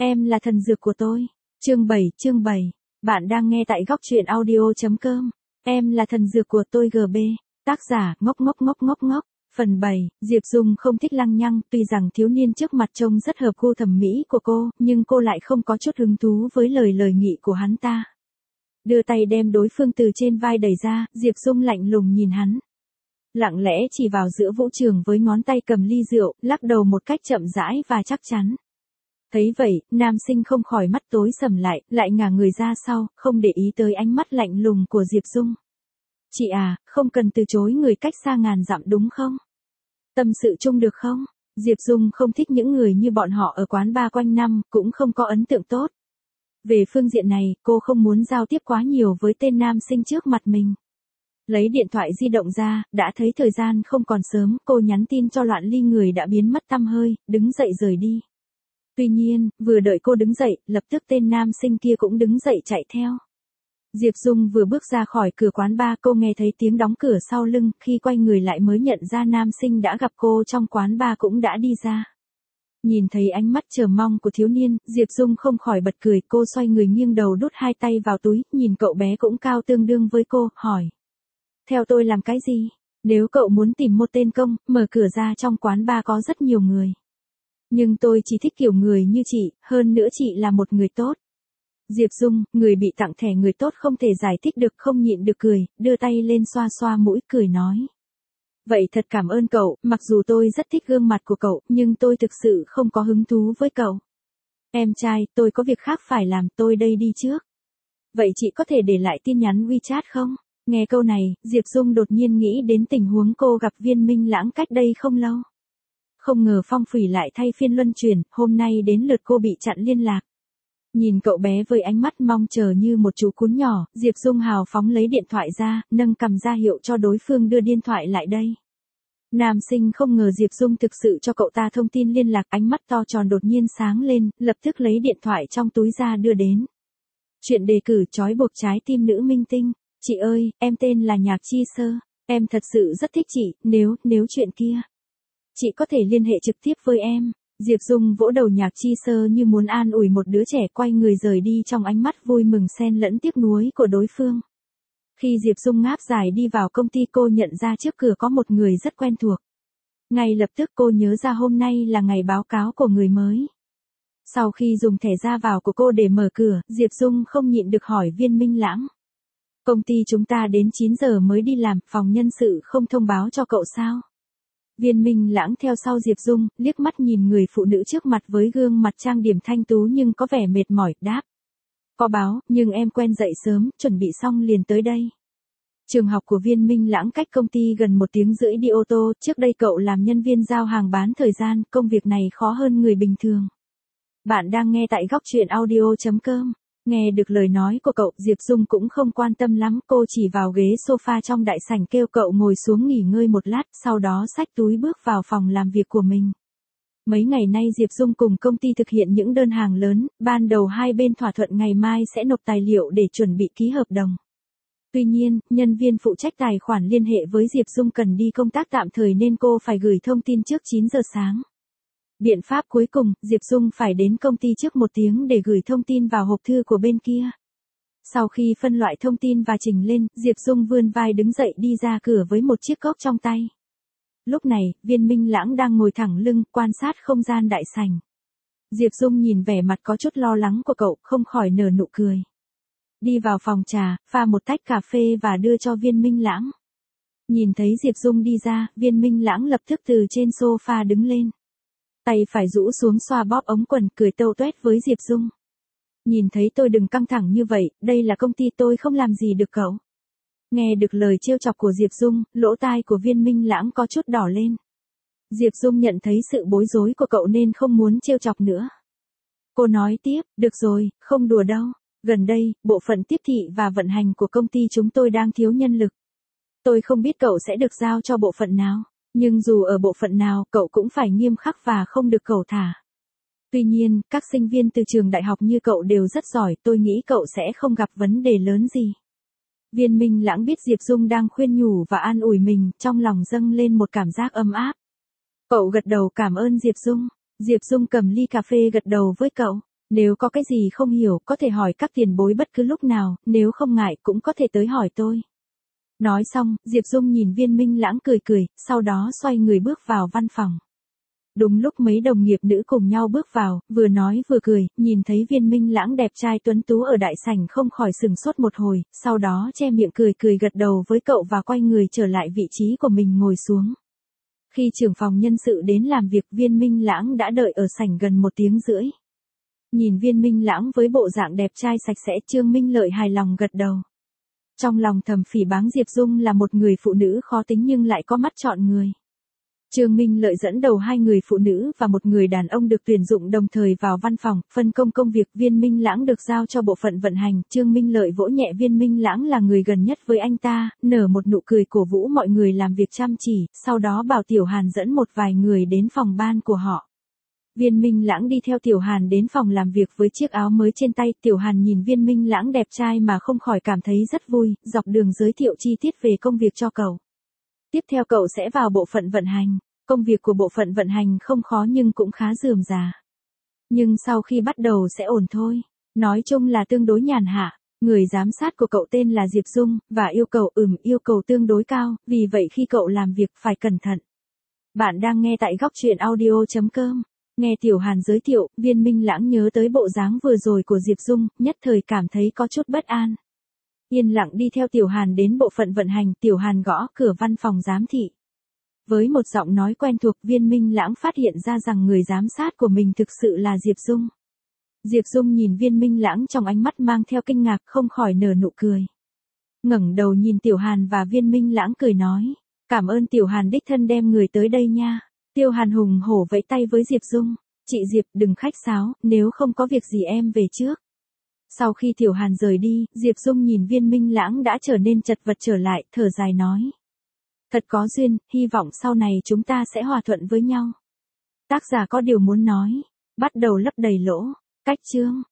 Em là thần dược của tôi. Chương 7. Bạn đang nghe tại góc truyện audio.com. Em là thần dược của tôi GB. Tác giả ngốc ngốc ngốc ngốc ngốc. Phần 7, Diệp Dung không thích lăng nhăng, tuy rằng thiếu niên trước mặt trông rất hợp gu thẩm mỹ của cô, nhưng cô lại không có chút hứng thú với lời nghị của hắn ta. Đưa tay đem đối phương từ trên vai đẩy ra, Diệp Dung lạnh lùng nhìn hắn. Lặng lẽ chỉ vào giữa vũ trường với ngón tay cầm ly rượu, lắc đầu một cách chậm rãi và chắc chắn. Thấy vậy, nam sinh không khỏi mắt tối sầm lại ngả người ra sau, không để ý tới ánh mắt lạnh lùng của Diệp Dung. Chị à, không cần từ chối người cách xa ngàn dặm đúng không? Tâm sự chung được không? Diệp Dung không thích những người như bọn họ ở quán bar quanh năm, cũng không có ấn tượng tốt. Về phương diện này, cô không muốn giao tiếp quá nhiều với tên nam sinh trước mặt mình. Lấy điện thoại di động ra, đã thấy thời gian không còn sớm, cô nhắn tin cho Loạn Ly người đã biến mất tăm hơi, đứng dậy rời đi. Tuy nhiên, vừa đợi cô đứng dậy, lập tức tên nam sinh kia cũng đứng dậy chạy theo. Diệp Dung vừa bước ra khỏi cửa quán bar, cô nghe thấy tiếng đóng cửa sau lưng, khi quay người lại mới nhận ra nam sinh đã gặp cô trong quán bar cũng đã đi ra. Nhìn thấy ánh mắt chờ mong của thiếu niên, Diệp Dung không khỏi bật cười, cô xoay người nghiêng đầu đút hai tay vào túi, nhìn cậu bé cũng cao tương đương với cô, hỏi. Theo tôi làm cái gì? Nếu cậu muốn tìm một tên công, mở cửa ra trong quán bar có rất nhiều người. Nhưng tôi chỉ thích kiểu người như chị, hơn nữa chị là một người tốt. Diệp Dung, người bị tặng thẻ người tốt không thể giải thích được, không nhịn được cười, đưa tay lên xoa xoa mũi cười nói. Vậy thật cảm ơn cậu, mặc dù tôi rất thích gương mặt của cậu, nhưng tôi thực sự không có hứng thú với cậu. Em trai, tôi có việc khác phải làm, tôi đây đi trước. Vậy chị có thể để lại tin nhắn WeChat không? Nghe câu này, Diệp Dung đột nhiên nghĩ đến tình huống cô gặp Viên Minh Lãng cách đây không lâu. Không ngờ phong thủy lại thay phiên luân chuyển, hôm nay đến lượt cô bị chặn liên lạc. Nhìn cậu bé với ánh mắt mong chờ như một chú cún nhỏ, Diệp Dung hào phóng lấy điện thoại ra, nâng cầm ra hiệu cho đối phương đưa điện thoại lại đây. Nam sinh không ngờ Diệp Dung thực sự cho cậu ta thông tin liên lạc, ánh mắt to tròn đột nhiên sáng lên, lập tức lấy điện thoại trong túi ra đưa đến. Chuyện đề cử trói buộc trái tim nữ minh tinh. Chị ơi, em tên là Nhạc Chi Sơ, em thật sự rất thích chị, nếu chuyện kia. Chị có thể liên hệ trực tiếp với em. Diệp Dung vỗ đầu Nhạc Chi Sơ như muốn an ủi một đứa trẻ, quay người rời đi trong ánh mắt vui mừng xen lẫn tiếc nuối của đối phương. Khi Diệp Dung ngáp dài đi vào công ty, cô nhận ra trước cửa có một người rất quen thuộc. Ngay lập tức cô nhớ ra hôm nay là ngày báo cáo của người mới. Sau khi dùng thẻ ra vào của cô để mở cửa, Diệp Dung không nhịn được hỏi Viên Minh Lãng. Công ty chúng ta đến 9 giờ mới đi làm, phòng nhân sự không thông báo cho cậu sao? Viên Minh Lãng theo sau Diệp Dung, liếc mắt nhìn người phụ nữ trước mặt với gương mặt trang điểm thanh tú nhưng có vẻ mệt mỏi, đáp. Có báo, nhưng em quen dậy sớm, chuẩn bị xong liền tới đây. Trường học của Viên Minh Lãng cách công ty gần 1 tiếng rưỡi đi ô tô, trước đây cậu làm nhân viên giao hàng bán thời gian, công việc này khó hơn người bình thường. Bạn đang nghe tại góc truyện audio.com. Nghe được lời nói của cậu, Diệp Dung cũng không quan tâm lắm, cô chỉ vào ghế sofa trong đại sảnh kêu cậu ngồi xuống nghỉ ngơi một lát, sau đó xách túi bước vào phòng làm việc của mình. Mấy ngày nay Diệp Dung cùng công ty thực hiện những đơn hàng lớn, ban đầu hai bên thỏa thuận ngày mai sẽ nộp tài liệu để chuẩn bị ký hợp đồng. Tuy nhiên, nhân viên phụ trách tài khoản liên hệ với Diệp Dung cần đi công tác tạm thời nên cô phải gửi thông tin trước 9 giờ sáng. Biện pháp cuối cùng, Diệp Dung phải đến công ty trước 1 tiếng để gửi thông tin vào hộp thư của bên kia. Sau khi phân loại thông tin và chỉnh lên, Diệp Dung vươn vai đứng dậy đi ra cửa với một chiếc cốc trong tay. Lúc này, Viên Minh Lãng đang ngồi thẳng lưng, quan sát không gian đại sảnh. Diệp Dung nhìn vẻ mặt có chút lo lắng của cậu, không khỏi nở nụ cười. Đi vào phòng trà, pha một tách cà phê và đưa cho Viên Minh Lãng. Nhìn thấy Diệp Dung đi ra, Viên Minh Lãng lập tức từ trên sofa đứng lên. Tay phải rũ xuống xoa bóp ống quần, cười tâu tuét với Diệp Dung. Nhìn thấy tôi đừng căng thẳng như vậy, đây là công ty tôi không làm gì được cậu. Nghe được lời trêu chọc của Diệp Dung, lỗ tai của Viên Minh Lãng có chút đỏ lên. Diệp Dung nhận thấy sự bối rối của cậu nên không muốn trêu chọc nữa. Cô nói tiếp, được rồi, không đùa đâu. Gần đây, bộ phận tiếp thị và vận hành của công ty chúng tôi đang thiếu nhân lực. Tôi không biết cậu sẽ được giao cho bộ phận nào. Nhưng dù ở bộ phận nào, cậu cũng phải nghiêm khắc và không được cẩu thả. Tuy nhiên, các sinh viên từ trường đại học như cậu đều rất giỏi, tôi nghĩ cậu sẽ không gặp vấn đề lớn gì. Viên Minh Lãng biết Diệp Dung đang khuyên nhủ và an ủi mình, trong lòng dâng lên một cảm giác ấm áp. Cậu gật đầu cảm ơn Diệp Dung. Diệp Dung cầm ly cà phê gật đầu với cậu. Nếu có cái gì không hiểu, có thể hỏi các tiền bối bất cứ lúc nào, nếu không ngại cũng có thể tới hỏi tôi. Nói xong, Diệp Dung nhìn Viên Minh Lãng cười cười, sau đó xoay người bước vào văn phòng. Đúng lúc mấy đồng nghiệp nữ cùng nhau bước vào, vừa nói vừa cười, nhìn thấy Viên Minh Lãng đẹp trai tuấn tú ở đại sảnh không khỏi sừng sốt một hồi, sau đó che miệng cười cười gật đầu với cậu và quay người trở lại vị trí của mình ngồi xuống. Khi trưởng phòng nhân sự đến làm việc, Viên Minh Lãng đã đợi ở sảnh gần 1 tiếng rưỡi. Nhìn Viên Minh Lãng với bộ dạng đẹp trai sạch sẽ, Trương Minh Lợi hài lòng gật đầu. Trong lòng thầm phỉ báng Diệp Dung là một người phụ nữ khó tính nhưng lại có mắt chọn người. Trương Minh Lợi dẫn đầu 2 người phụ nữ và 1 người đàn ông được tuyển dụng đồng thời vào văn phòng, phân công công việc. Viên Minh Lãng được giao cho bộ phận vận hành, Trương Minh Lợi vỗ nhẹ Viên Minh Lãng là người gần nhất với anh ta, nở một nụ cười cổ vũ mọi người làm việc chăm chỉ, sau đó bảo Tiểu Hàn dẫn một vài người đến phòng ban của họ. Viên Minh Lãng đi theo Tiểu Hàn đến phòng làm việc với chiếc áo mới trên tay, Tiểu Hàn nhìn Viên Minh Lãng đẹp trai mà không khỏi cảm thấy rất vui, dọc đường giới thiệu chi tiết về công việc cho cậu. Tiếp theo cậu sẽ vào bộ phận vận hành. Công việc của bộ phận vận hành không khó nhưng cũng khá rườm rà. Nhưng sau khi bắt đầu sẽ ổn thôi. Nói chung là tương đối nhàn hạ. Người giám sát của cậu tên là Diệp Dung, và yêu cầu tương đối cao, vì vậy khi cậu làm việc phải cẩn thận. Bạn đang nghe tại góc truyện audio.com. Nghe Tiểu Hàn giới thiệu, Viên Minh Lãng nhớ tới bộ dáng vừa rồi của Diệp Dung, nhất thời cảm thấy có chút bất an. Yên lặng đi theo Tiểu Hàn đến bộ phận vận hành, Tiểu Hàn gõ cửa văn phòng giám thị. Với một giọng nói quen thuộc, Viên Minh Lãng phát hiện ra rằng người giám sát của mình thực sự là Diệp Dung. Diệp Dung nhìn Viên Minh Lãng trong ánh mắt mang theo kinh ngạc, không khỏi nở nụ cười. Ngẩng đầu nhìn Tiểu Hàn và Viên Minh Lãng cười nói, cảm ơn Tiểu Hàn đích thân đem người tới đây nha. Tiêu Hàn hùng hổ vẫy tay với Diệp Dung, chị Diệp đừng khách sáo, nếu không có việc gì em về trước. Sau khi Tiểu Hàn rời đi, Diệp Dung nhìn Viên Minh Lãng đã trở nên chật vật trở lại, thở dài nói. Thật có duyên, hy vọng sau này chúng ta sẽ hòa thuận với nhau. Tác giả có điều muốn nói. Bắt đầu lấp đầy lỗ. Cách chương.